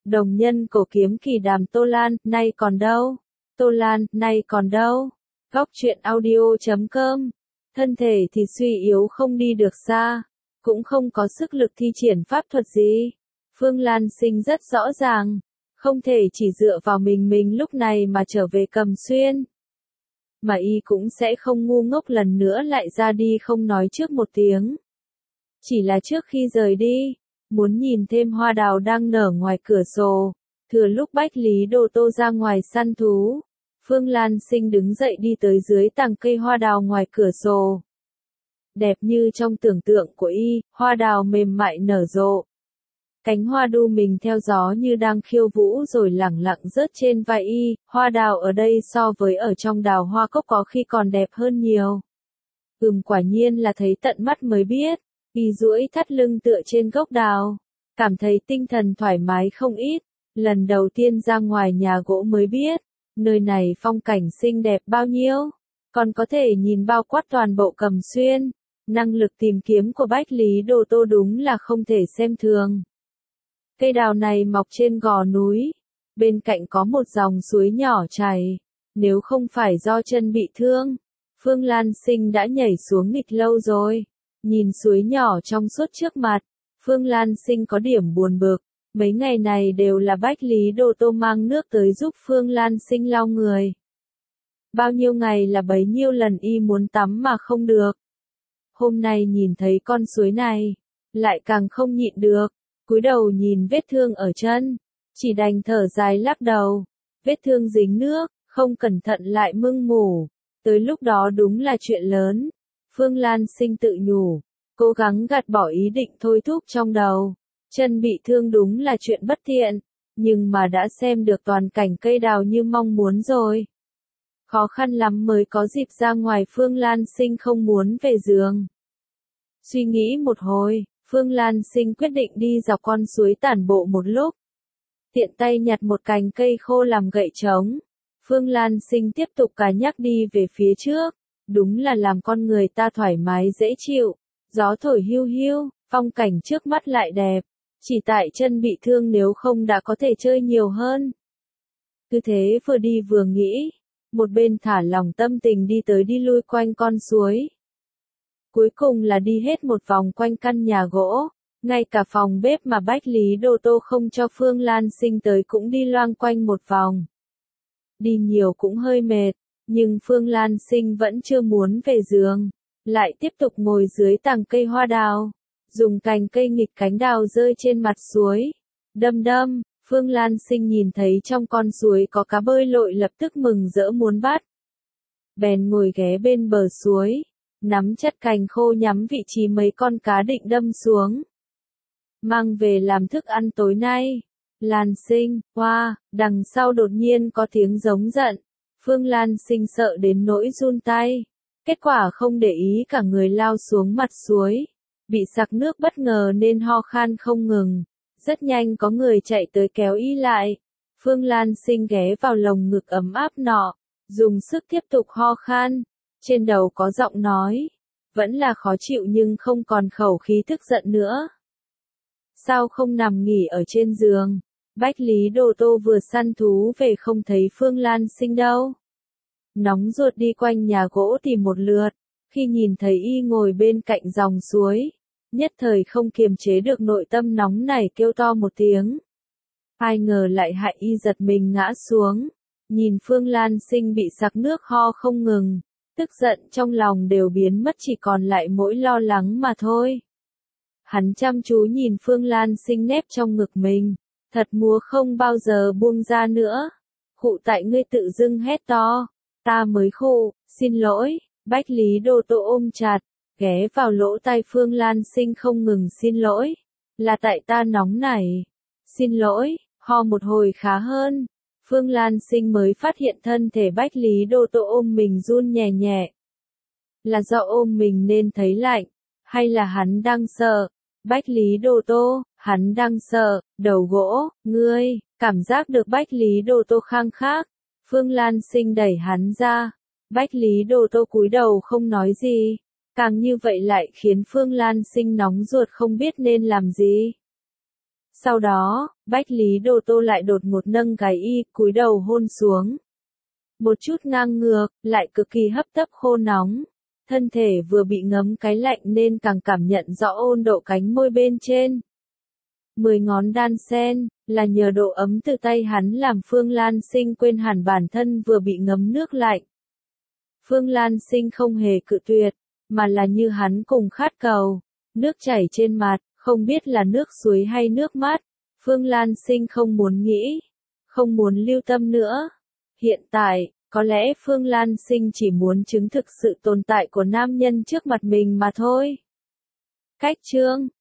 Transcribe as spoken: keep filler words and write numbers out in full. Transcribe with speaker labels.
Speaker 1: Đồng nhân cổ kiếm kỳ đàm Tô Lan, nay còn đâu? Tô Lan, nay còn đâu? Góc truyện audio chấm com. Thân thể thì suy yếu không đi được xa, cũng không có sức lực thi triển pháp thuật gì. Phương Lan Sinh rất rõ ràng, không thể chỉ dựa vào mình mình lúc này mà trở về Cầm Xuyên. Mà y cũng sẽ không ngu ngốc lần nữa lại ra đi không nói trước một tiếng. Chỉ là trước khi rời đi, muốn nhìn thêm hoa đào đang nở ngoài cửa sổ, thừa lúc Bách Lý Đô Tô ra ngoài săn thú. Phương Lan Sinh đứng dậy đi tới dưới tàng cây hoa đào ngoài cửa sổ. Đẹp như trong tưởng tượng của y, hoa đào mềm mại nở rộ. Cánh hoa đu mình theo gió như đang khiêu vũ rồi lẳng lặng rớt trên vai y, hoa đào ở đây so với ở trong đào hoa cốc có khi còn đẹp hơn nhiều. Ừm, quả nhiên là thấy tận mắt mới biết, y duỗi thắt lưng tựa trên gốc đào, cảm thấy tinh thần thoải mái không ít, lần đầu tiên ra ngoài nhà gỗ mới biết, nơi này phong cảnh xinh đẹp bao nhiêu, còn có thể nhìn bao quát toàn bộ Cầm Xuyên, năng lực tìm kiếm của Bách Lý Đô Tô đúng là không thể xem thường. Cây đào này mọc trên gò núi, bên cạnh có một dòng suối nhỏ chảy, nếu không phải do chân bị thương, Phương Lan Sinh đã nhảy xuống nghịch lâu rồi. Nhìn suối nhỏ trong suốt trước mặt, Phương Lan Sinh có điểm buồn bực, mấy ngày này đều là Bách Lý Đô Tô mang nước tới giúp Phương Lan Sinh lau người. Bao nhiêu ngày là bấy nhiêu lần y muốn tắm mà không được. Hôm nay nhìn thấy con suối này, lại càng không nhịn được, cúi đầu nhìn vết thương ở chân, chỉ đành thở dài lắc đầu, vết thương dính nước, không cẩn thận lại mưng mủ, tới lúc đó đúng là chuyện lớn. Phương Lan Sinh tự nhủ, cố gắng gạt bỏ ý định thôi thúc trong đầu, chân bị thương đúng là chuyện bất thiện, nhưng mà đã xem được toàn cảnh cây đào như mong muốn rồi. Khó khăn lắm mới có dịp ra ngoài, Phương Lan Sinh không muốn về giường. Suy nghĩ một hồi, Phương Lan Sinh quyết định đi dọc con suối tản bộ một lúc. Tiện tay nhặt một cành cây khô làm gậy trống, Phương Lan Sinh tiếp tục cà nhắc đi về phía trước. Đúng là làm con người ta thoải mái dễ chịu, gió thổi hiu hiu, phong cảnh trước mắt lại đẹp, chỉ tại chân bị thương nếu không đã có thể chơi nhiều hơn. Cứ thế vừa đi vừa nghĩ, một bên thả lỏng tâm tình đi tới đi lui quanh con suối. Cuối cùng là đi hết một vòng quanh căn nhà gỗ, ngay cả phòng bếp mà Bách Lý Đô Tô không cho Phương Lan Sinh tới cũng đi loanh quanh một vòng. Đi nhiều cũng hơi mệt. Nhưng Phương Lan Sinh vẫn chưa muốn về giường, lại tiếp tục ngồi dưới tàng cây hoa đào, dùng cành cây nghịch cánh đào rơi trên mặt suối. Đâm đâm, Phương Lan Sinh nhìn thấy trong con suối có cá bơi lội lập tức mừng rỡ muốn bắt. Bèn ngồi ghé bên bờ suối, nắm chặt cành khô nhắm vị trí mấy con cá định đâm xuống. Mang về làm thức ăn tối nay. Lan Sinh, hoa, wow, đằng sau đột nhiên có tiếng giống giận. Phương Lan Sinh sợ đến nỗi run tay, kết quả không để ý cả người lao xuống mặt suối, bị sặc nước bất ngờ nên ho khan không ngừng, rất nhanh có người chạy tới kéo y lại, Phương Lan Sinh ghé vào lồng ngực ấm áp nọ, dùng sức tiếp tục ho khan, trên đầu có giọng nói, vẫn là khó chịu nhưng không còn khẩu khí tức giận nữa. Sao không nằm nghỉ ở trên giường? Bách Lý Đô Tô vừa săn thú về không thấy Phương Lan Sinh đâu. Nóng ruột đi quanh nhà gỗ tìm một lượt, khi nhìn thấy y ngồi bên cạnh dòng suối, nhất thời không kiềm chế được nội tâm nóng nảy kêu to một tiếng. Ai ngờ lại hại y giật mình ngã xuống, nhìn Phương Lan Sinh bị sặc nước ho không ngừng, tức giận trong lòng đều biến mất chỉ còn lại mỗi lo lắng mà thôi. Hắn chăm chú nhìn Phương Lan Sinh nép trong ngực mình. Thật múa không bao giờ buông ra nữa. Khụ tại ngươi tự dưng hét to. Ta mới khụ, xin lỗi. Bách Lý Đô Tô ôm chặt, ghé vào lỗ tai Phương Lan Sinh không ngừng xin lỗi. Là tại ta nóng nảy. Xin lỗi, ho một hồi khá hơn. Phương Lan Sinh mới phát hiện thân thể Bách Lý Đô Tô ôm mình run nhẹ nhẹ. Là do ôm mình nên thấy lạnh, hay là hắn đang sợ? Bách Lý Đô Tô, hắn đang sợ, đầu gỗ, ngươi, cảm giác được Bách Lý Đô Tô khăng khác. Phương Lan Sinh đẩy hắn ra. Bách Lý Đô Tô cúi đầu không nói gì. Càng như vậy lại khiến Phương Lan Sinh nóng ruột không biết nên làm gì. Sau đó, Bách Lý Đồ Tô lại đột ngột nâng cái y, cúi đầu hôn xuống. Một chút ngang ngược, lại cực kỳ hấp tấp khô nóng. Thân thể vừa bị ngấm cái lạnh nên càng cảm nhận rõ ôn độ cánh môi bên trên. Mười ngón đan sen, là nhờ độ ấm từ tay hắn làm Phương Lan Sinh quên hẳn bản thân vừa bị ngấm nước lạnh. Phương Lan Sinh không hề cự tuyệt, mà là như hắn cùng khát cầu. Nước chảy trên mặt, không biết là nước suối hay nước mắt. Phương Lan Sinh không muốn nghĩ, không muốn lưu tâm nữa. Hiện tại, có lẽ Phương Lan Sinh chỉ muốn chứng thực sự tồn tại của nam nhân trước mặt mình mà thôi. Cách chương